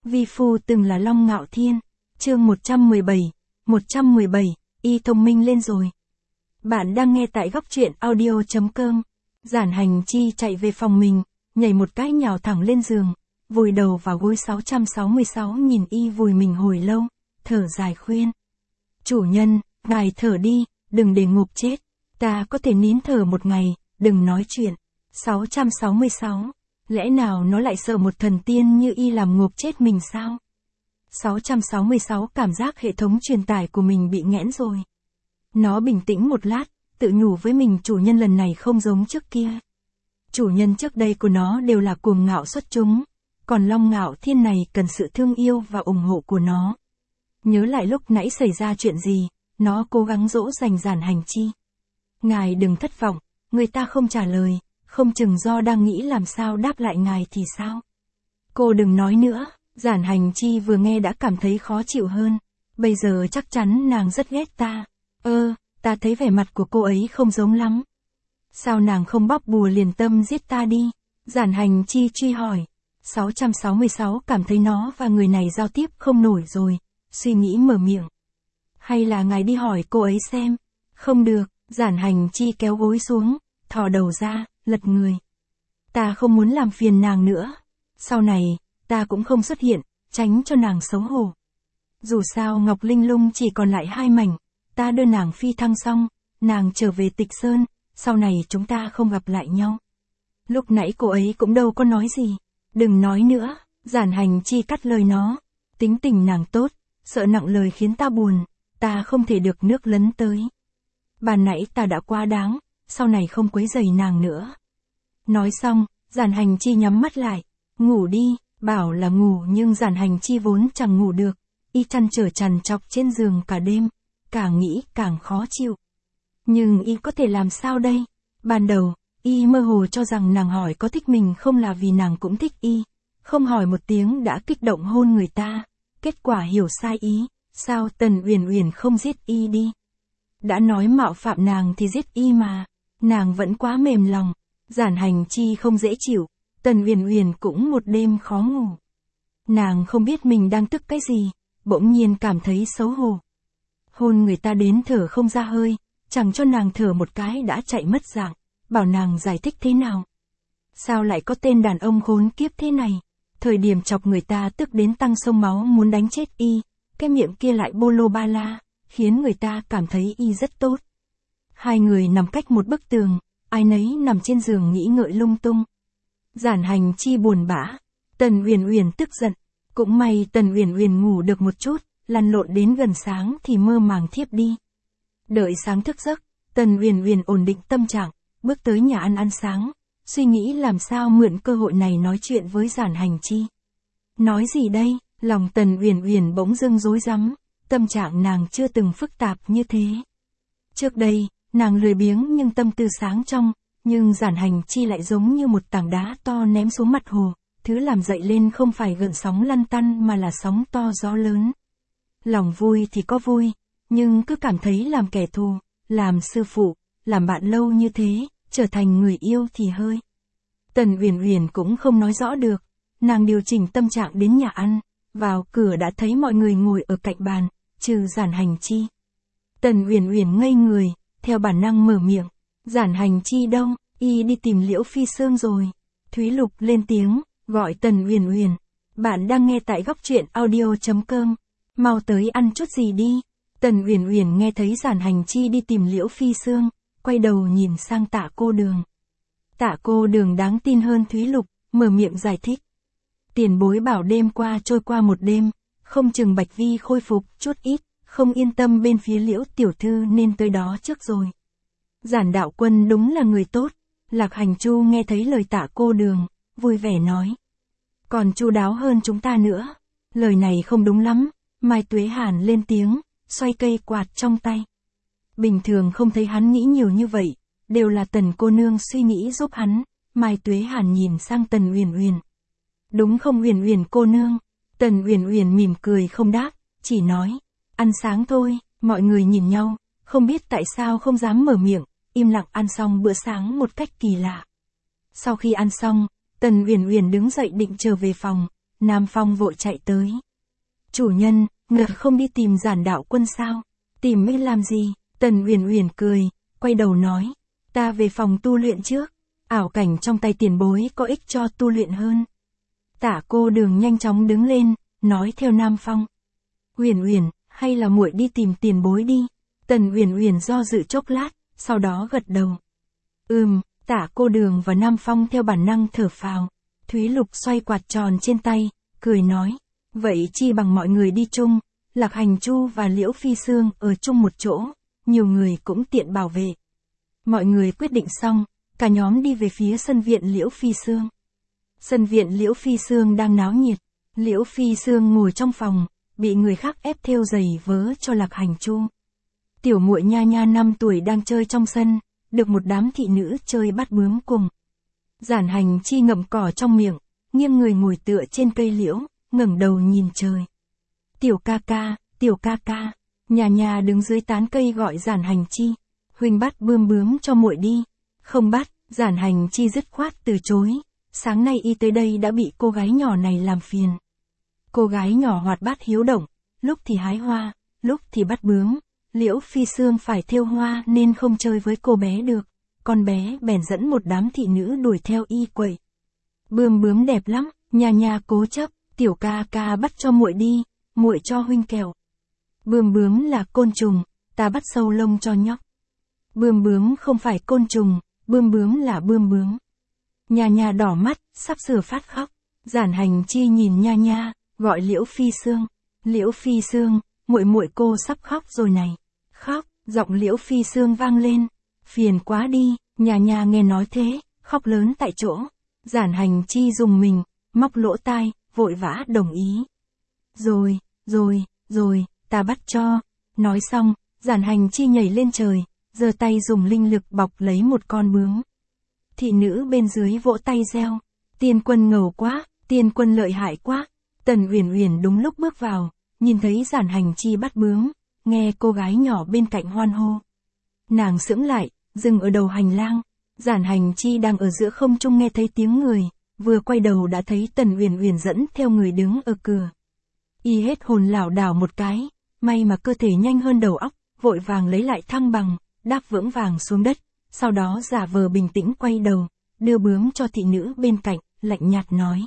Vi phu từng là Long Ngạo Thiên. Chương 117, y thông minh lên rồi. Bạn đang nghe tại góc truyện audio.com. Giản Hành Chi chạy về phòng mình, nhảy một cái nhào thẳng lên giường, vùi đầu vào gối 666 nhìn y vùi mình hồi lâu, thở dài khuyên. Chủ nhân, ngài thở đi, đừng để ngộp chết. Ta có thể nín thở một ngày, đừng nói chuyện. 666. Lẽ nào nó lại sợ một thần tiên như y làm ngộp chết mình sao? 666 cảm giác hệ thống truyền tải của mình bị nghẽn rồi. Nó bình tĩnh một lát, tự nhủ với mình chủ nhân lần này không giống trước kia. Chủ nhân trước đây của nó đều là cuồng ngạo xuất chúng, còn Long Ngạo Thiên này cần sự thương yêu và ủng hộ của nó. Nhớ lại lúc nãy xảy ra chuyện gì, nó cố gắng dỗ dành Giản Hành Chi. Ngài đừng thất vọng, người ta không trả lời, không chừng do đang nghĩ làm sao đáp lại ngài thì sao. Cô đừng nói nữa. Giản Hành Chi vừa nghe đã cảm thấy khó chịu hơn. Bây giờ chắc chắn nàng rất ghét ta. Ta thấy vẻ mặt của cô ấy không giống lắm. Sao nàng không bóp bùa liền tâm giết ta đi? Giản Hành Chi truy hỏi. 666 cảm thấy nó và người này giao tiếp không nổi rồi, suy nghĩ mở miệng. Hay là ngài đi hỏi cô ấy xem? Không được. Giản Hành Chi kéo gối xuống, thò đầu ra, lật người. Ta không muốn làm phiền nàng nữa. Sau này, ta cũng không xuất hiện, tránh cho nàng xấu hổ. Dù sao Ngọc Linh Lung chỉ còn lại 2 mảnh, ta đưa nàng phi thăng xong, nàng trở về Tịch Sơn, sau này chúng ta không gặp lại nhau. Lúc nãy cô ấy cũng đâu có nói gì. Đừng nói nữa. Giản Hành Chi cắt lời nó. Tính tình nàng tốt, sợ nặng lời khiến ta buồn, ta không thể được nước lấn tới. Ban nãy ta đã quá đáng, sau này không quấy rầy nàng nữa. Nói xong, Giản Hành Chi nhắm mắt lại, ngủ đi. Bảo là ngủ nhưng Giản Hành Chi vốn chẳng ngủ được, y chăn trở trằn trọc trên giường cả đêm, càng nghĩ càng khó chịu. Nhưng y có thể làm sao đây? Ban đầu, y mơ hồ cho rằng nàng hỏi có thích mình không là vì nàng cũng thích y, không hỏi một tiếng đã kích động hôn người ta, kết quả hiểu sai ý, sao Tần Uyển Uyển không giết y đi? Đã nói mạo phạm nàng thì giết y mà, nàng vẫn quá mềm lòng. Giản Hành Chi không dễ chịu. Tần Uyển Uyển cũng một đêm khó ngủ. Nàng không biết mình đang tức cái gì, bỗng nhiên cảm thấy xấu hổ. Hôn người ta đến thở không ra hơi, chẳng cho nàng thở một cái đã chạy mất dạng, bảo nàng giải thích thế nào. Sao lại có tên đàn ông khốn kiếp thế này, thời điểm chọc người ta tức đến tăng sông máu muốn đánh chết y, cái miệng kia lại bô lô ba la, khiến người ta cảm thấy y rất tốt. Hai người nằm cách một bức tường, ai nấy nằm trên giường nghĩ ngợi lung tung. Giản Hành Chi buồn bã, Tần Uyển Uyển tức giận, cũng may Tần Uyển Uyển ngủ được một chút, lăn lộn đến gần sáng thì mơ màng thiếp đi. Đợi sáng thức giấc, Tần Uyển Uyển ổn định tâm trạng, bước tới nhà ăn sáng, suy nghĩ làm sao mượn cơ hội này nói chuyện với Giản Hành Chi. Nói gì đây? Lòng Tần Uyển Uyển bỗng dưng rối rắm, tâm trạng nàng chưa từng phức tạp như thế. Trước đây, nàng lười biếng nhưng tâm tư sáng trong. Nhưng Giản Hành Chi lại giống như một tảng đá to ném xuống mặt hồ, thứ làm dậy lên không phải gợn sóng lăn tăn mà là sóng to gió lớn. Lòng vui thì có vui, nhưng cứ cảm thấy làm kẻ thù, làm sư phụ, làm bạn lâu như thế, trở thành người yêu thì hơi. Tần Uyển Uyển cũng không nói rõ được, nàng điều chỉnh tâm trạng đến nhà ăn, vào cửa đã thấy mọi người ngồi ở cạnh bàn, trừ Giản Hành Chi. Tần Uyển Uyển ngây người, theo bản năng mở miệng. Giản Hành Chi đâu? Y đi tìm Liễu Phi Sương rồi. Thúy Lục lên tiếng, gọi Tần Uyển Uyển. Bạn đang nghe tại góc truyện audio.com. Mau tới ăn chút gì đi. Tần Uyển Uyển nghe thấy Giản Hành Chi đi tìm Liễu Phi Sương, quay đầu nhìn sang Tạ cô đường. Tạ cô đường đáng tin hơn Thúy Lục, mở miệng giải thích. Tiền bối bảo đêm qua trôi qua một đêm, không chừng Bạch Vi khôi phục chút ít, không yên tâm bên phía Liễu tiểu thư nên tới đó trước rồi. Giản đạo quân đúng là người tốt. Lạc Hành Chu nghe thấy lời Tạ cô đường, vui vẻ nói. Còn chu đáo hơn chúng ta nữa. Lời này không đúng lắm. Mai Tuế Hàn lên tiếng, xoay cây quạt trong tay. Bình thường không thấy hắn nghĩ nhiều như vậy, đều là Tần cô nương suy nghĩ giúp hắn. Mai Tuế Hàn nhìn sang Tần Uyển Uyển. Đúng không Uyển Uyển cô nương? Tần Uyển Uyển mỉm cười không đáp, chỉ nói, ăn sáng thôi. Mọi người nhìn nhau, không biết tại sao không dám mở miệng. Im lặng ăn xong bữa sáng một cách kỳ lạ. Sau khi ăn xong, Tần Uyển Uyển đứng dậy định trở về phòng, Nam Phong vội chạy tới. Chủ nhân, ngờ không đi tìm Giản đạo quân sao? Tìm mấy làm gì? Tần Uyển Uyển cười, quay đầu nói. Ta về phòng tu luyện trước. Ảo cảnh trong tay tiền bối có ích cho tu luyện hơn. Tả Cô Đường nhanh chóng đứng lên, nói theo Nam Phong. Uyển Uyển, hay là muội đi tìm tiền bối đi. Tần Uyển Uyển do dự chốc lát, sau đó gật đầu. Tả Cô Đường và Nam Phong theo bản năng thở phào. Thúy Lục xoay quạt tròn trên tay, cười nói. Vậy chi bằng mọi người đi chung, Lạc Hành Chu và Liễu Phi Sương ở chung một chỗ, nhiều người cũng tiện bảo vệ. Mọi người quyết định xong, cả nhóm đi về phía sân viện Liễu Phi Sương. Sân viện Liễu Phi Sương đang náo nhiệt, Liễu Phi Sương ngồi trong phòng, bị người khác ép thêu giày vớ cho Lạc Hành Chu. Tiểu muội Nha Nha 5 tuổi đang chơi trong sân, được một đám thị nữ chơi bắt bướm cùng. Giản Hành Chi ngậm cỏ trong miệng, nghiêng người ngồi tựa trên cây liễu, ngẩng đầu nhìn trời. Tiểu ca ca, Nha Nha đứng dưới tán cây gọi Giản Hành Chi. Huynh bắt bướm cho muội đi. Không bắt, Giản Hành Chi dứt khoát từ chối. Sáng nay y tới đây đã bị cô gái nhỏ này làm phiền. Cô gái nhỏ hoạt bát hiếu động, lúc thì hái hoa, lúc thì bắt bướm. Liễu Phi Sương phải thêu hoa nên không chơi với cô bé được. Con bé bèn dẫn một đám thị nữ đuổi theo y quậy. Bướm đẹp lắm, Nha Nha cố chấp. Tiểu ca bắt cho muội đi, muội cho huynh kẹo. Bướm là côn trùng, ta bắt sâu lông cho nhóc. Bướm không phải côn trùng, bướm là bướm. Nha Nha đỏ mắt, sắp sửa phát khóc. Giản Hành Chi nhìn Nha Nha, gọi Liễu Phi Sương. Liễu Phi Sương, muội cô sắp khóc rồi này. Khóc, giọng Liễu Phi Sương vang lên. Phiền quá đi, Nha Nha nghe nói thế, khóc lớn tại chỗ. Giản Hành Chi dùng mình, móc lỗ tai, vội vã đồng ý. Rồi, ta bắt cho. Nói xong, Giản Hành Chi nhảy lên trời, giơ tay dùng linh lực bọc lấy một con bướm. Thị nữ bên dưới vỗ tay reo. Tiên quân ngầu quá, tiên quân lợi hại quá. Tần Uyển Uyển đúng lúc bước vào, nhìn thấy Giản Hành Chi bắt bướm, nghe cô gái nhỏ bên cạnh hoan hô. Nàng sững lại, dừng ở đầu hành lang. Giản Hành Chi đang ở giữa không trung nghe thấy tiếng người, vừa quay đầu đã thấy Tần Uyển Uyển dẫn theo người đứng ở cửa. Y hết hồn lảo đảo một cái, may mà cơ thể nhanh hơn đầu óc, vội vàng lấy lại thăng bằng, đáp vững vàng xuống đất, sau đó giả vờ bình tĩnh quay đầu, đưa bướm cho thị nữ bên cạnh, lạnh nhạt nói.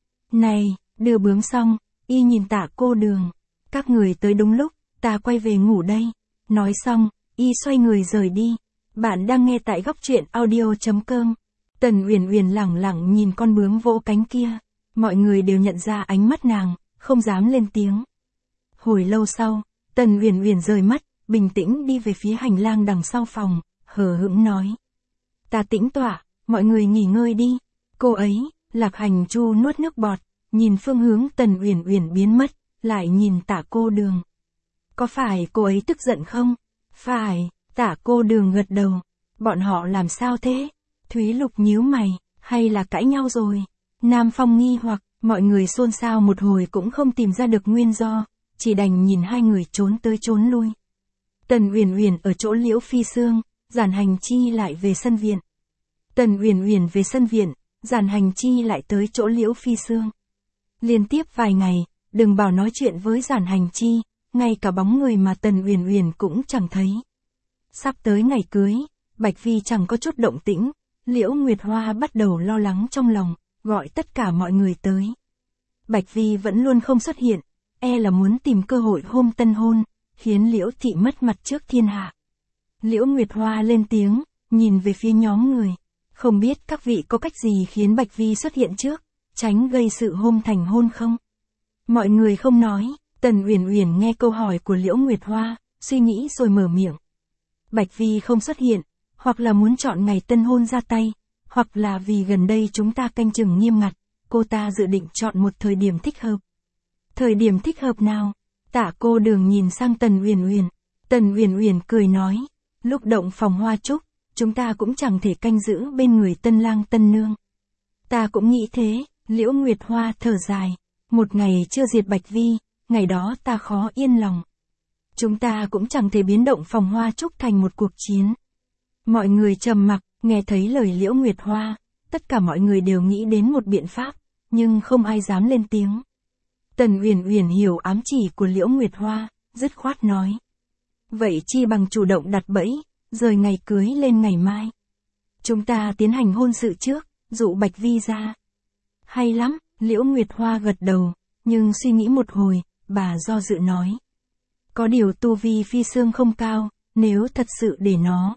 Này, đưa bướm xong, y nhìn Tả Cô Đường. Các người tới đúng lúc, ta quay về ngủ đây. Nói xong, y xoay người rời đi. Bạn đang nghe tại góc truyện audio.com. Tần Uyển Uyển lẳng lặng nhìn con bướm vỗ cánh kia. Mọi người đều nhận ra ánh mắt nàng, không dám lên tiếng. Hồi lâu sau, Tần Uyển Uyển rời mắt, bình tĩnh đi về phía hành lang đằng sau phòng, hờ hững nói. Ta tĩnh tọa, mọi người nghỉ ngơi đi. Cô ấy, Lạc Hành Chu nuốt nước bọt, nhìn phương hướng Tần Uyển Uyển biến mất, lại nhìn Tả Cô Đường. Có phải cô ấy tức giận không? Phải, Tả Cô Đường gật đầu. Bọn họ làm sao thế? Thúy Lục nhíu mày, hay là cãi nhau rồi? Nam Phong nghi hoặc, mọi người xôn xao một hồi cũng không tìm ra được nguyên do, chỉ đành nhìn hai người trốn tới trốn lui. Tần Uyển Uyển ở chỗ Liễu Phi Sương, Giản Hành Chi lại về sân viện. Tần Uyển Uyển về sân viện, Giản Hành Chi lại tới chỗ Liễu Phi Sương. Liên tiếp vài ngày, đừng bảo nói chuyện với Giản Hành Chi, ngay cả bóng người mà Tần Uyển Uyển cũng chẳng thấy. Sắp tới ngày cưới, Bạch Vi chẳng có chút động tĩnh, Liễu Nguyệt Hoa bắt đầu lo lắng trong lòng, gọi tất cả mọi người tới. Bạch Vi vẫn luôn không xuất hiện, e là muốn tìm cơ hội hôm tân hôn, khiến Liễu thị mất mặt trước thiên hạ. Liễu Nguyệt Hoa lên tiếng, nhìn về phía nhóm người. Không biết các vị có cách gì khiến Bạch Vi xuất hiện trước, tránh gây sự hôm thành hôn không? Mọi người không nói, Tần Uyển Uyển nghe câu hỏi của Liễu Nguyệt Hoa, suy nghĩ rồi mở miệng. Bạch Vi không xuất hiện, hoặc là muốn chọn ngày tân hôn ra tay, hoặc là vì gần đây chúng ta canh chừng nghiêm ngặt, cô ta dự định chọn một thời điểm thích hợp. Thời điểm thích hợp nào? Tả Cô Đường nhìn sang Tần Uyển Uyển. Tần Uyển Uyển cười nói, lúc động phòng hoa trúc, chúng ta cũng chẳng thể canh giữ bên người tân lang tân nương. Ta cũng nghĩ thế, Liễu Nguyệt Hoa thở dài. Một ngày chưa diệt Bạch Vi, ngày đó ta khó yên lòng. Chúng ta cũng chẳng thể biến động phòng hoa trúc thành một cuộc chiến. Mọi người trầm mặc, nghe thấy lời Liễu Nguyệt Hoa, tất cả mọi người đều nghĩ đến một biện pháp, nhưng không ai dám lên tiếng. Tần Uyển Uyển hiểu ám chỉ của Liễu Nguyệt Hoa, dứt khoát nói. Vậy chi bằng chủ động đặt bẫy, rời ngày cưới lên ngày mai. Chúng ta tiến hành hôn sự trước, dụ Bạch Vi ra. Hay lắm, Liễu Nguyệt Hoa gật đầu, nhưng suy nghĩ một hồi, bà do dự nói. Có điều tu vi Phi Sương không cao, nếu thật sự để nó,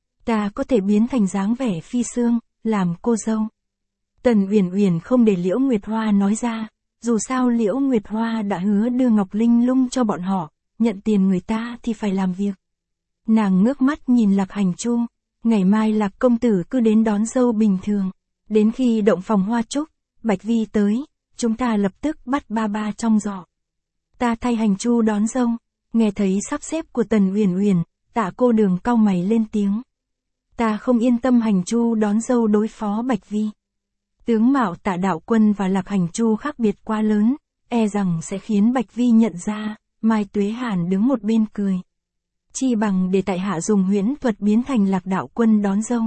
ta có thể biến thành dáng vẻ Phi Sương, làm cô dâu. Tần Uyển Uyển không để Liễu Nguyệt Hoa nói ra, dù sao Liễu Nguyệt Hoa đã hứa đưa Ngọc Linh Lung cho bọn họ, nhận tiền người ta thì phải làm việc. Nàng ngước mắt nhìn Lạc Hành Chu, ngày mai Lạc công tử cứ đến đón dâu bình thường, đến khi động phòng hoa trúc, Bạch Vi tới, chúng ta lập tức bắt ba ba trong giỏ. Ta thay Hành Chu đón dâu. Nghe thấy sắp xếp của Tần Uyển Uyển, Tạ cô Đường cau mày lên tiếng. Ta không yên tâm Hành Chu đón dâu đối phó Bạch Vi. Tướng mạo Tạ đạo quân và Lạc Hành Chu khác biệt quá lớn, e rằng sẽ khiến Bạch Vi nhận ra. Mai Tuế Hàn đứng một bên cười. Chi bằng để tại hạ dùng huyễn thuật biến thành Lạc đạo quân đón dâu.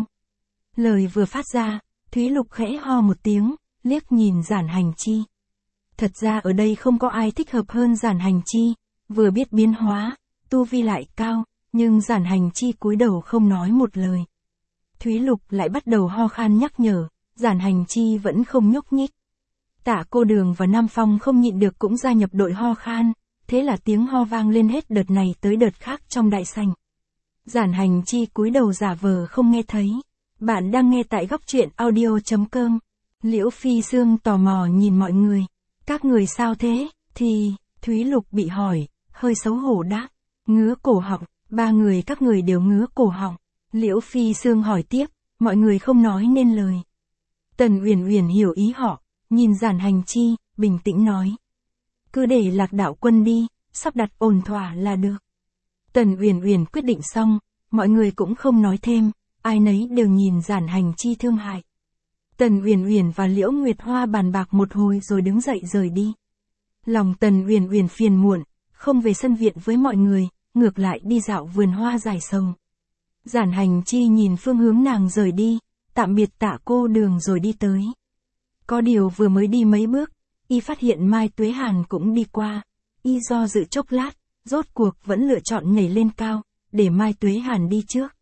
Lời vừa phát ra, Thúy Lục khẽ ho một tiếng, liếc nhìn Giản Hành Chi. Thật ra ở đây không có ai thích hợp hơn Giản Hành Chi, vừa biết biến hóa, tu vi lại cao, nhưng Giản Hành Chi cúi đầu không nói một lời. Thúy Lục lại bắt đầu ho khan nhắc nhở, Giản Hành Chi vẫn không nhúc nhích. Tạ cô Đường và Nam Phong không nhịn được cũng gia nhập đội ho khan, thế là tiếng ho vang lên hết đợt này tới đợt khác trong đại sảnh. Giản Hành Chi cúi đầu giả vờ không nghe thấy. Bạn đang nghe tại góc truyện audio.com. Liễu Phi Sương tò mò nhìn mọi người. Các người sao thế? Thì, Thúy Lục bị hỏi, hơi xấu hổ đáp. Ngứa cổ họng, ba người các người đều ngứa cổ họng. Liễu Phi Sương hỏi tiếp, mọi người không nói nên lời. Tần Uyển Uyển hiểu ý họ, nhìn Giản Hành Chi, bình tĩnh nói. Cứ để Lạc đạo quân đi, sắp đặt ổn thỏa là được. Tần Uyển Uyển quyết định xong, mọi người cũng không nói thêm, ai nấy đều nhìn Giản Hành Chi thương hại. Tần Uyển Uyển và Liễu Nguyệt Hoa bàn bạc một hồi rồi đứng dậy rời đi. Lòng Tần Uyển Uyển phiền muộn, không về sân viện với mọi người, ngược lại đi dạo vườn hoa giải sầu. Giản Hành Chi nhìn phương hướng nàng rời đi, tạm biệt Tạ cô Đường rồi đi tới. Có điều vừa mới đi mấy bước, y phát hiện Mai Tuế Hàn cũng đi qua, y do dự chốc lát, rốt cuộc vẫn lựa chọn nhảy lên cao, để Mai Tuế Hàn đi trước.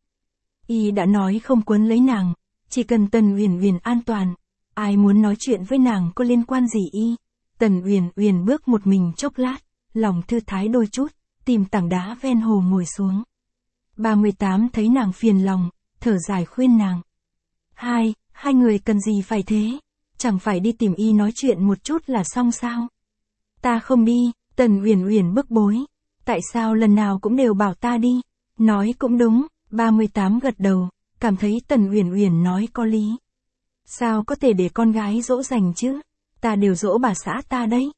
Y đã nói không quấn lấy nàng, chỉ cần Tần Uyển Uyển an toàn, ai muốn nói chuyện với nàng có liên quan gì y. Tần Uyển Uyển bước một mình chốc lát, lòng thư thái đôi chút, tìm tảng đá ven hồ ngồi xuống. 38 thấy nàng phiền lòng, thở dài khuyên nàng. Hai người cần gì phải thế? Chẳng phải đi tìm y nói chuyện một chút là xong sao? Ta không đi, Tần Uyển Uyển bức bối. Tại sao lần nào cũng đều bảo ta đi? Nói cũng đúng, 38 gật đầu, cảm thấy Tần Uyển Uyển nói có lý. Sao có thể để con gái dỗ dành chứ? Ta đều dỗ bà xã ta đấy.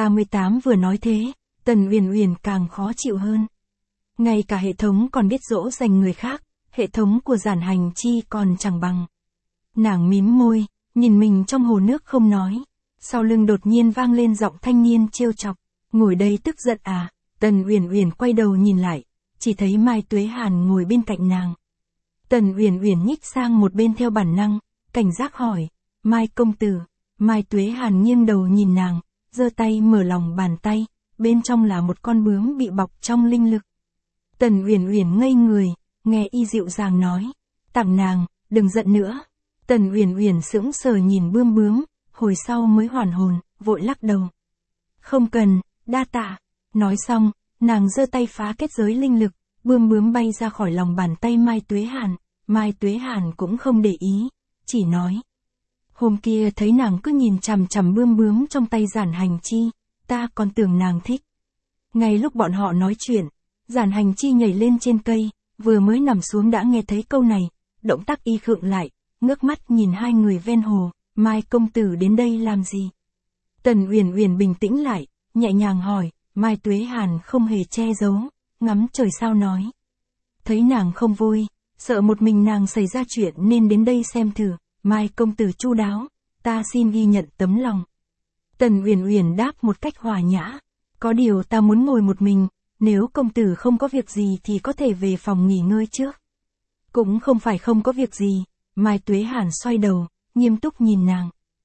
38 vừa nói thế, Tần Uyển Uyển càng khó chịu hơn. Ngay cả hệ thống còn biết dỗ dành người khác, hệ thống của Giản Hành Chi còn chẳng bằng. Nàng mím môi, nhìn mình trong hồ nước không nói. Sau lưng đột nhiên vang lên giọng thanh niên trêu chọc. Ngồi đây tức giận à? Tần Uyển Uyển quay đầu nhìn lại, chỉ thấy Mai Tuế Hàn ngồi bên cạnh nàng. Tần Uyển Uyển nhích sang một bên theo bản năng, cảnh giác hỏi, Mai công tử. Mai Tuế Hàn nghiêng đầu nhìn nàng, giơ tay mở lòng bàn tay, bên trong là một con bướm bị bọc trong linh lực. Tần Uyển Uyển ngây người, nghe y dịu dàng nói, tặng nàng, đừng giận nữa. Tần Uyển Uyển sững sờ nhìn bướm, hồi sau mới hoàn hồn, vội lắc đầu. Không cần, đa tạ. Nói xong, nàng giơ tay phá kết giới linh lực, bướm bay ra khỏi lòng bàn tay Mai Tuế Hàn. Mai Tuế Hàn cũng không để ý, chỉ nói. Hôm kia thấy nàng cứ nhìn chằm chằm bướm trong tay Giản Hành Chi, ta còn tưởng nàng thích. Ngay lúc bọn họ nói chuyện, Giản Hành Chi nhảy lên trên cây, vừa mới nằm xuống đã nghe thấy câu này, động tác y khựng lại, ngước mắt nhìn hai người ven hồ, Mai công tử đến đây làm gì? Tần Uyển Uyển bình tĩnh lại, nhẹ nhàng hỏi, Mai Tuế Hàn không hề che giấu, ngắm trời sao nói. Thấy nàng không vui, sợ một mình nàng xảy ra chuyện nên đến đây xem thử, Mai công tử chu đáo, ta xin ghi nhận tấm lòng. Tần Uyển Uyển đáp một cách hòa nhã, có điều ta muốn ngồi một mình, nếu công tử không có việc gì thì có thể về phòng nghỉ ngơi trước. Cũng không phải không có việc gì, Mai Tuế Hàn xoay đầu, nghiêm túc nhìn nàng.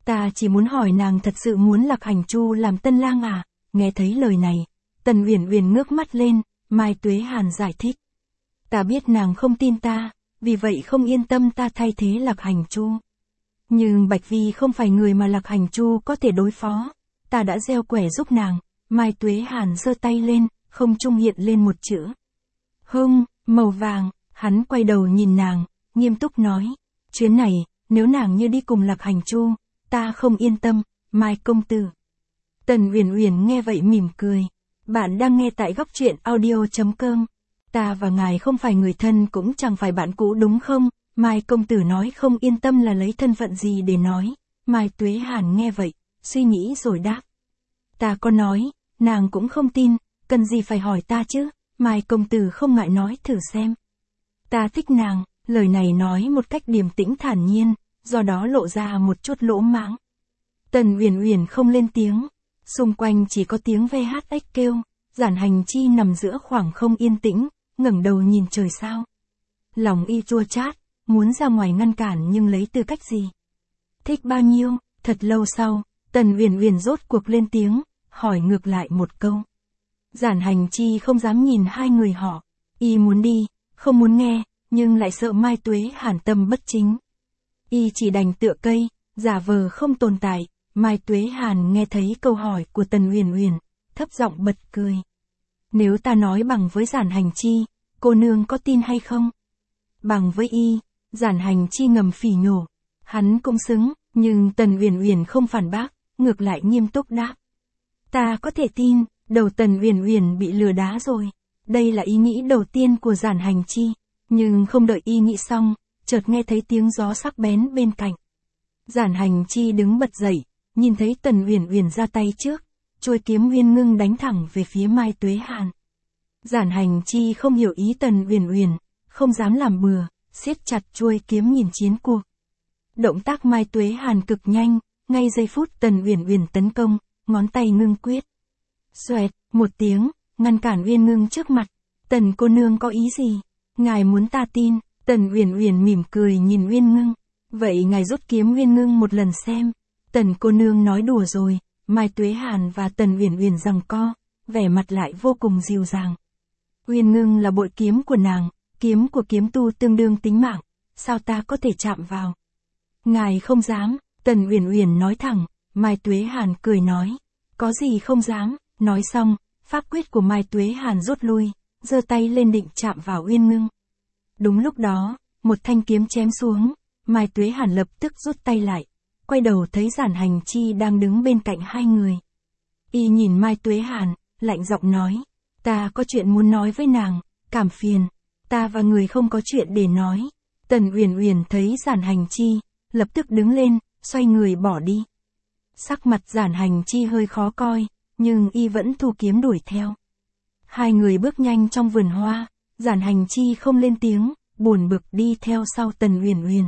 Ta chỉ muốn hỏi nàng thật sự muốn Lạc Hành Chu làm tân lang à? Nghe thấy lời này, Tần Uyển Uyển ngước mắt lên, Mai Tuế Hàn giải thích. Ta biết nàng không tin ta, vì vậy không yên tâm ta thay thế Lạc Hành Chu. Nhưng Bạch Vi không phải người mà Lạc Hành Chu có thể đối phó. Ta đã gieo quẻ giúp nàng. Mai Tuế Hàn giơ tay lên, không trung hiện lên một chữ. Hung, màu vàng. Hắn quay đầu nhìn nàng, nghiêm túc nói. Chuyến này, nếu nàng như đi cùng Lạc Hành Chu, ta không yên tâm, Mai công tử. Tần Uyển Uyển nghe vậy mỉm cười. Bạn đang nghe tại góc truyện audio.com. Ta và ngài không phải người thân cũng chẳng phải bạn cũ đúng không? Mai công tử nói không yên tâm là lấy thân phận gì để nói. Mai Tuế Hàn nghe vậy, suy nghĩ rồi đáp. Ta có nói, nàng cũng không tin, cần gì phải hỏi ta chứ? Mai công tử không ngại nói thử xem. Ta thích nàng, lời này nói một cách điềm tĩnh thản nhiên, do đó lộ ra một chút lỗ mãng. Tần Uyển Uyển không lên tiếng, xung quanh chỉ có tiếng ve hát ếch kêu. Giản Hành Chi nằm giữa khoảng không yên tĩnh, ngẩng đầu nhìn trời sao. Lòng y chua chát, muốn ra ngoài ngăn cản nhưng lấy tư cách gì? Thích bao nhiêu? Thật lâu sau, Tần Uyển Uyển rốt cuộc lên tiếng, hỏi ngược lại một câu. Giản Hành Chi không dám nhìn hai người họ, y muốn đi, không muốn nghe, nhưng lại sợ Mai Tuế Hàn tâm bất chính. Y chỉ đành tựa cây, giả vờ không tồn tại. Mai Tuế Hàn nghe thấy câu hỏi của Tần Uyển Uyển, thấp giọng bật cười. Nếu ta nói bằng với Giản Hành Chi, cô nương có tin hay không? Bằng với y, Giản Hành Chi ngầm phỉ nhổ. Hắn cũng xứng, nhưng Tần Uyển Uyển không phản bác, ngược lại nghiêm túc đáp. Ta có thể tin, đầu Tần Uyển Uyển bị lừa đá rồi. Đây là ý nghĩ đầu tiên của Giản Hành Chi, nhưng không đợi y nghĩ xong, chợt nghe thấy tiếng gió sắc bén bên cạnh. Giản Hành Chi đứng bật dậy, nhìn thấy Tần Uyển Uyển ra tay trước, chuôi kiếm Uyên Ngưng đánh thẳng về phía Mai Tuế Hàn. Giản Hành Chi không hiểu ý Tần Uyển Uyển, không dám làm bừa, siết chặt chuôi kiếm nhìn chiến cuộc. Động tác Mai Tuế Hàn cực nhanh, ngay giây phút Tần Uyển Uyển tấn công, ngón tay ngưng quyết. Xoẹt, một tiếng, ngăn cản Uyên Ngưng trước mặt. Tần cô nương có ý gì? Ngài muốn ta tin? Tần Uyển Uyển mỉm cười nhìn Uyên Ngưng. Vậy ngài rút kiếm Uyên Ngưng một lần xem. Tần cô nương nói đùa rồi. Mai Tuế Hàn và Tần Uyển Uyển giằng co, vẻ mặt lại vô cùng dịu dàng. Uyên Ngưng là bội kiếm của nàng, kiếm của kiếm tu tương đương tính mạng, sao ta có thể chạm vào? Ngài không dám, Tần Uyển Uyển nói thẳng. Mai Tuế Hàn cười nói, có gì không dám? Nói xong, pháp quyết của Mai Tuế Hàn rút lui, giơ tay lên định chạm vào Uyên Ngưng. Đúng lúc đó, một thanh kiếm chém xuống, Mai Tuế Hàn lập tức rút tay lại, quay đầu thấy Giản Hành Chi đang đứng bên cạnh hai người. Y nhìn Mai Tuế Hàn, lạnh giọng nói, ta có chuyện muốn nói với nàng, cảm phiền, ta và người không có chuyện để nói. Tần Uyển Uyển thấy Giản Hành Chi, lập tức đứng lên, xoay người bỏ đi. Sắc mặt Giản Hành Chi hơi khó coi, nhưng y vẫn thu kiếm đuổi theo. Hai người bước nhanh trong vườn hoa, Giản Hành Chi không lên tiếng, buồn bực đi theo sau Tần Uyển Uyển.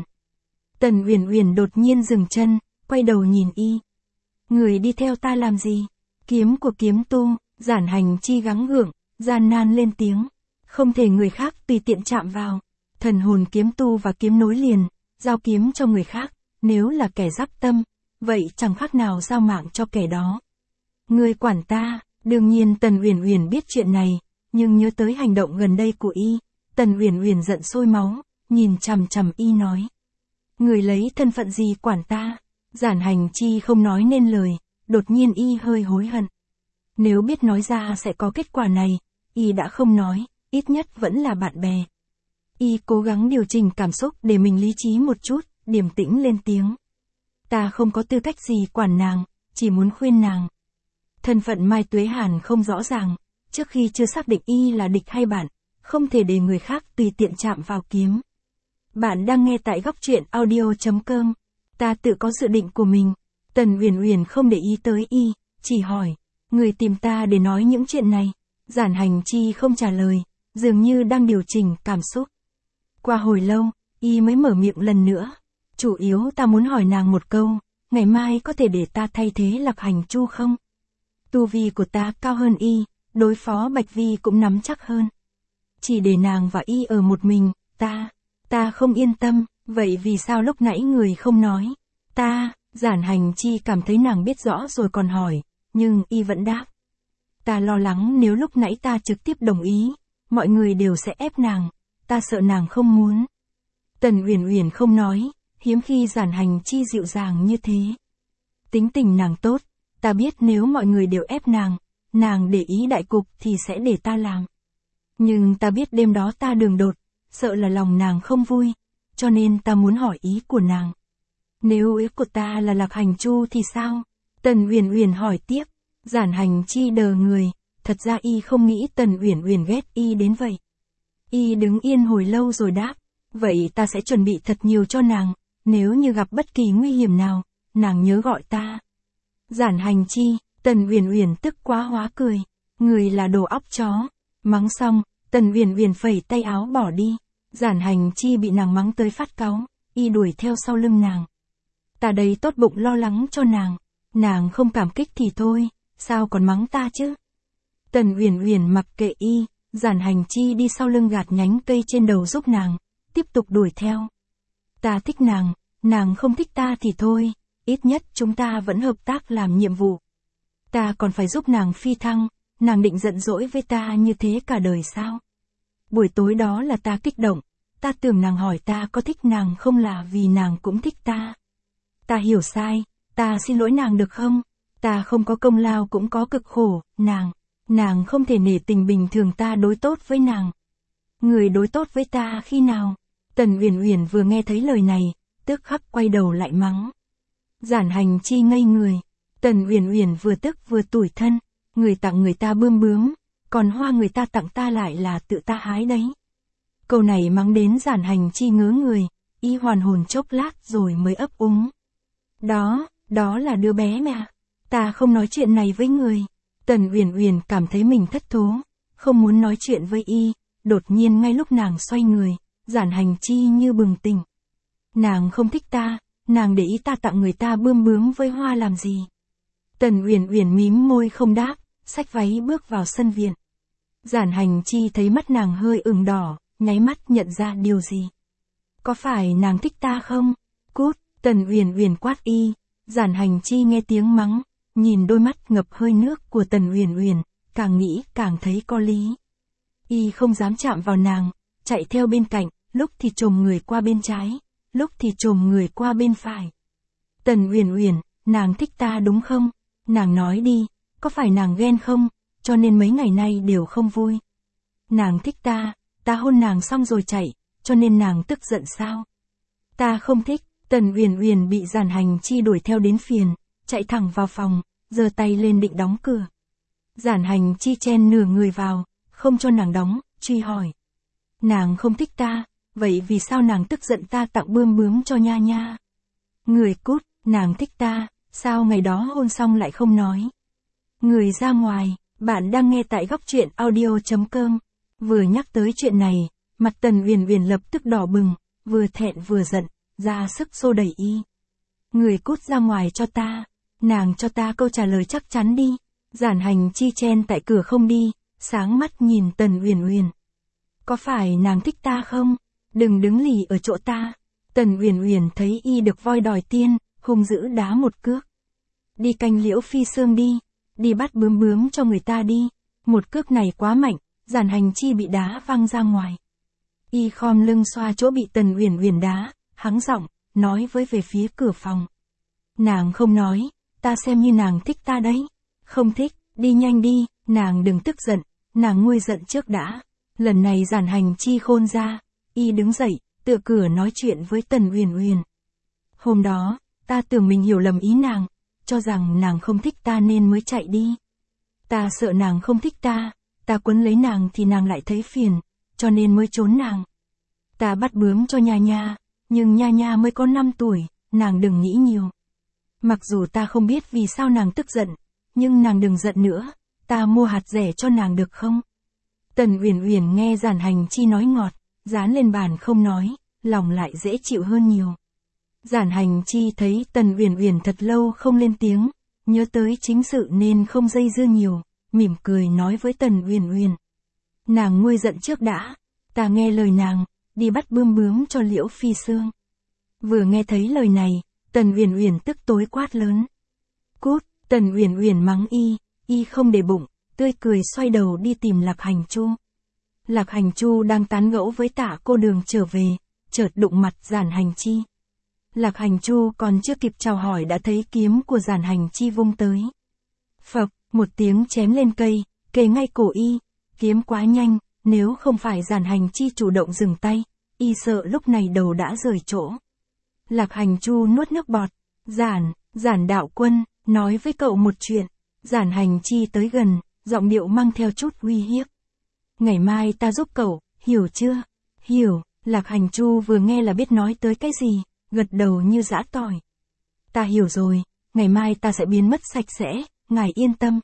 Tần Uyển Uyển đột nhiên dừng chân, quay đầu nhìn y. Người đi theo ta làm gì? Kiếm của kiếm tu. Giản Hành Chi gắng gượng, gian nan lên tiếng. Không thể người khác tùy tiện chạm vào. Thần hồn kiếm tu và kiếm nối liền, giao kiếm cho người khác, nếu là kẻ giáp tâm, vậy chẳng khác nào giao mạng cho kẻ đó. Người quản ta. Đương nhiên Tần Uyển Uyển biết chuyện này, nhưng nhớ tới hành động gần đây của y, Tần Uyển Uyển giận sôi máu, nhìn chằm chằm y nói. Người lấy thân phận gì quản ta? Giản Hành Chi không nói nên lời, đột nhiên y hơi hối hận. Nếu biết nói ra sẽ có kết quả này, y đã không nói, ít nhất vẫn là bạn bè. Y cố gắng điều chỉnh cảm xúc để mình lý trí một chút, điềm tĩnh lên tiếng. Ta không có tư cách gì quản nàng, chỉ muốn khuyên nàng. Thân phận Mai Tuế Hàn không rõ ràng, trước khi chưa xác định y là địch hay bạn, không thể để người khác tùy tiện chạm vào kiếm. Bạn đang nghe tại góc truyện audio.com. Ta tự có dự định của mình. Tần Uyển Uyển không để ý tới y, chỉ hỏi, người tìm ta để nói những chuyện này. Giản Hành Chi không trả lời, dường như đang điều chỉnh cảm xúc. Qua hồi lâu, y mới mở miệng lần nữa. Chủ yếu ta muốn hỏi nàng một câu, ngày mai có thể để ta thay thế Lạc Hành Chu không? Tu vi của ta cao hơn y, đối phó Bạch Vi cũng nắm chắc hơn. Chỉ để nàng và y ở một mình, ta không yên tâm, vậy vì sao lúc nãy người không nói? Giản Hành Chi cảm thấy nàng biết rõ rồi còn hỏi, nhưng y vẫn đáp. Ta lo lắng nếu lúc nãy ta trực tiếp đồng ý, mọi người đều sẽ ép nàng, ta sợ nàng không muốn. Tần Uyển Uyển không nói, hiếm khi Giản Hành Chi dịu dàng như thế. Tính tình nàng tốt, ta biết nếu mọi người đều ép nàng để ý đại cục thì sẽ để ta làm. Nhưng ta biết đêm đó ta đường đột, sợ là lòng nàng không vui, cho nên ta muốn hỏi ý của nàng. Nếu ý của ta là Lạc Hành Chu thì sao? Tần Uyển Uyển hỏi tiếp. Giản Hành Chi đờ người, thật ra y không nghĩ Tần Uyển Uyển ghét y đến vậy. Y đứng yên hồi lâu rồi đáp, vậy ta sẽ chuẩn bị thật nhiều cho nàng, nếu như gặp bất kỳ nguy hiểm nào, nàng nhớ gọi ta. Giản Hành Chi, Tần Uyển Uyển tức quá hóa cười, người là đồ óc chó. Mắng xong, Tần Uyển Uyển phẩy tay áo bỏ đi. Giản Hành Chi bị nàng mắng tới phát cáu, y đuổi theo sau lưng nàng. Ta đây tốt bụng lo lắng cho nàng không cảm kích thì thôi, sao còn mắng ta chứ? Tần Uyển Uyển mặc kệ y, Giản Hành Chi đi sau lưng gạt nhánh cây trên đầu giúp nàng, tiếp tục đuổi theo. Ta thích nàng không thích ta thì thôi, ít nhất chúng ta vẫn hợp tác làm nhiệm vụ. Ta còn phải giúp nàng phi thăng, nàng định giận dỗi với ta như thế cả đời sao? Buổi tối đó là ta kích động, ta tưởng nàng hỏi ta có thích nàng không là vì nàng cũng thích ta. Ta hiểu sai, ta xin lỗi nàng được không? Ta không có công lao cũng có cực khổ, nàng không thể nể tình bình thường ta đối tốt với nàng. Người đối tốt với ta khi nào? Tần Uyển Uyển vừa nghe thấy lời này, tức khắc quay đầu lại mắng. Giản Hành Chi ngây người, Tần Uyển Uyển vừa tức vừa tủi thân, người tặng người ta bươm bướm, còn hoa người ta tặng ta lại là tự ta hái đấy. Câu này mắng đến Giản Hành Chi ngớ người, y hoàn hồn chốc lát rồi mới ấp úng. Đó là đứa bé mà, ta không nói chuyện này với người. Tần Uyển Uyển cảm thấy mình thất thố, không muốn nói chuyện với y, đột nhiên ngay lúc nàng xoay người, Giản Hành Chi như bừng tỉnh. Nàng không thích ta, nàng để ý ta tặng người ta bươm bướm với hoa làm gì? Tần Uyển Uyển mím môi không đáp, xách váy bước vào sân viện. Giản Hành Chi thấy mắt nàng hơi ửng đỏ, nháy mắt nhận ra điều gì. Có phải nàng thích ta không? Cút, Tần Uyển Uyển quát y. Giản Hành Chi nghe tiếng mắng, nhìn đôi mắt ngập hơi nước của Tần Uyển Uyển, càng nghĩ càng thấy có lý. Y không dám chạm vào nàng, chạy theo bên cạnh, lúc thì chồm người qua bên trái, lúc thì chồm người qua bên phải. Tần Uyển Uyển, nàng thích ta đúng không? Nàng nói đi, có phải nàng ghen không, cho nên mấy ngày nay đều không vui? Nàng thích ta hôn nàng xong rồi chạy, cho nên nàng tức giận sao? Ta không thích. Tần Uyển Uyển bị Giản Hành Chi đuổi theo đến phiền, chạy thẳng vào phòng, giơ tay lên định đóng cửa. Giản Hành Chi chen nửa người vào, không cho nàng đóng, truy hỏi. Nàng không thích ta, vậy vì sao nàng tức giận ta tặng bươm bướm cho Nha Nha? Người cút, nàng thích ta, sao ngày đó hôn xong lại không nói? Người ra ngoài, bạn đang nghe tại góc truyện audio.com. Vừa nhắc tới chuyện này, mặt Tần Uyển Uyển lập tức đỏ bừng, vừa thẹn vừa giận, ra sức xô đẩy y. Người cút ra ngoài cho ta, nàng cho ta câu trả lời chắc chắn đi. Giản Hành Chi chen tại cửa không đi, sáng mắt nhìn Tần Uyển Uyển. Có phải nàng thích ta không? Đừng đứng lì ở chỗ ta. Tần Uyển Uyển thấy y được voi đòi tiên, hung dữ đá một cước. Đi canh Liễu Phi Sương đi, đi bắt bướm bướm cho người ta đi. Một cước này quá mạnh, Giản Hành Chi bị đá văng ra ngoài. Y khom lưng xoa chỗ bị Tần Uyển Uyển đá, hắng giọng, nói với về phía cửa phòng. Nàng không nói, ta xem như nàng thích ta đấy. Không thích, đi nhanh đi, nàng đừng tức giận, nàng nguôi giận trước đã. Lần này Giản Hành Chi khôn ra, y đứng dậy, tựa cửa nói chuyện với Tần Uyển Uyển. Hôm đó, ta tưởng mình hiểu lầm ý nàng, cho rằng nàng không thích ta nên mới chạy đi. Ta sợ nàng không thích ta quấn lấy nàng thì nàng lại thấy phiền, cho nên mới trốn nàng. Ta bắt bướm cho Nha Nha, nhưng Nha Nha mới có 5 tuổi, nàng đừng nghĩ nhiều. Mặc dù ta không biết vì sao nàng tức giận, nhưng nàng đừng giận nữa, ta mua hạt rẻ cho nàng được không? Tần Uyển Uyển nghe Giản Hành Chi nói ngọt, dán lên bàn không nói, lòng lại dễ chịu hơn nhiều. Giản Hành Chi thấy Tần Uyển Uyển thật lâu không lên tiếng, nhớ tới chính sự nên không dây dưa nhiều, mỉm cười nói với Tần Uyển Uyển. Nàng nguôi giận trước đã, ta nghe lời nàng, đi bắt bươm bướm cho Liễu Phi Sương. Vừa nghe thấy lời này, Tần Uyển Uyển tức tối quát lớn. Cút, Tần Uyển Uyển mắng y không để bụng, tươi cười xoay đầu đi tìm Lạc Hành Chu. Lạc Hành Chu đang tán gẫu với Tạ cô đường trở về, chợt đụng mặt Giản Hành Chi. Lạc Hành Chu còn chưa kịp chào hỏi đã thấy kiếm của Giản Hành Chi vung tới. Phập, một tiếng chém lên cây, kề ngay cổ y, kiếm quá nhanh, nếu không phải Giản Hành Chi chủ động dừng tay, y sợ lúc này đầu đã rời chỗ. Lạc Hành Chu nuốt nước bọt, Giản đạo quân, nói với cậu một chuyện. Giản Hành Chi tới gần, giọng điệu mang theo chút uy hiếp. Ngày mai ta giúp cậu, hiểu chưa? Hiểu, Lạc Hành Chu vừa nghe là biết nói tới cái gì, gật đầu như giã tỏi. Ta hiểu rồi, ngày mai ta sẽ biến mất sạch sẽ, ngài yên tâm.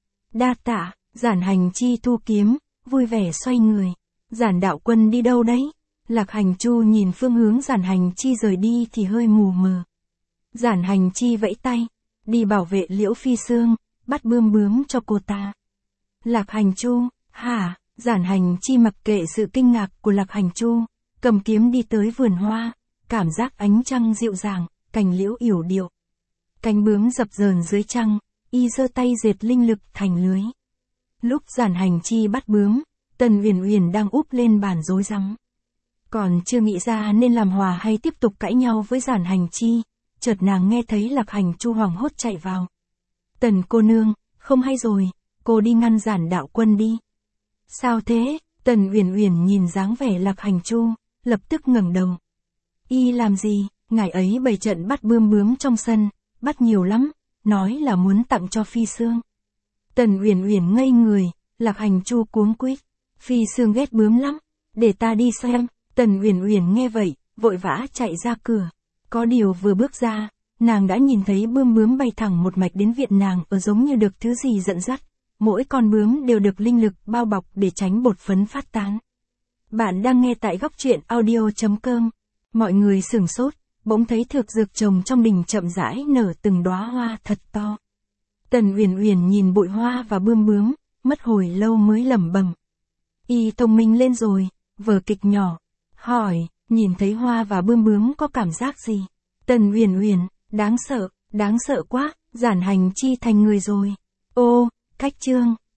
Đa tạ, Giản Hành Chi thu kiếm, vui vẻ xoay người. Giản đạo quân đi đâu đấy? Lạc Hành Chu nhìn phương hướng Giản Hành Chi rời đi thì hơi mù mờ. Giản Hành Chi vẫy tay, đi bảo vệ Liễu Phi Sương, bắt bươm bướm cho cô ta. Lạc Hành Chu, hả? Giản Hành Chi mặc kệ sự kinh ngạc của Lạc Hành Chu, cầm kiếm đi tới vườn hoa, cảm giác ánh trăng dịu dàng, cành liễu yểu điệu. Cánh bướm dập dờn dưới trăng, y giơ tay dệt linh lực thành lưới. Lúc Giản Hành Chi bắt bướm, Tần Uyển Uyển đang úp lên bàn rối rắm. Còn chưa nghĩ ra nên làm hòa hay tiếp tục cãi nhau với Giản Hành Chi, chợt nàng nghe thấy Lạc Hành Chu hoảng hốt chạy vào. Tần cô nương, không hay rồi, cô đi ngăn Giản đạo quân đi. Sao thế? Tần Uyển Uyển nhìn dáng vẻ Lạc Hành Chu, lập tức ngẩng đầu. Y làm gì? Ngài ấy bày trận bắt bươm bướm trong sân, bắt nhiều lắm, nói là muốn tặng cho Phi Sương. Tần Uyển Uyển ngây người, Lạc Hành Chu cuống quýt. Phi Sương ghét bướm lắm, để ta đi xem. Tần Uyển Uyển nghe vậy, vội vã chạy ra cửa. Có điều vừa bước ra, nàng đã nhìn thấy bươm bướm bay thẳng một mạch đến viện nàng ở giống như được thứ gì dẫn dắt. Mỗi con bướm đều được linh lực bao bọc để tránh bột phấn phát tán. Bạn đang nghe tại góc truyện audio.com. Mọi người sửng sốt, bỗng thấy thược dược trồng trong đình chậm rãi nở từng đóa hoa thật to. Tần Uyển Uyển nhìn bụi hoa và bươm bướm, mất hồi lâu mới lẩm bẩm. Y thông minh lên rồi, vở kịch nhỏ. Hỏi, nhìn thấy hoa và bươm bướm có cảm giác gì? Tần Uyển Uyển, đáng sợ quá, Giản Hành Chi thành người rồi. Ô, cách chương.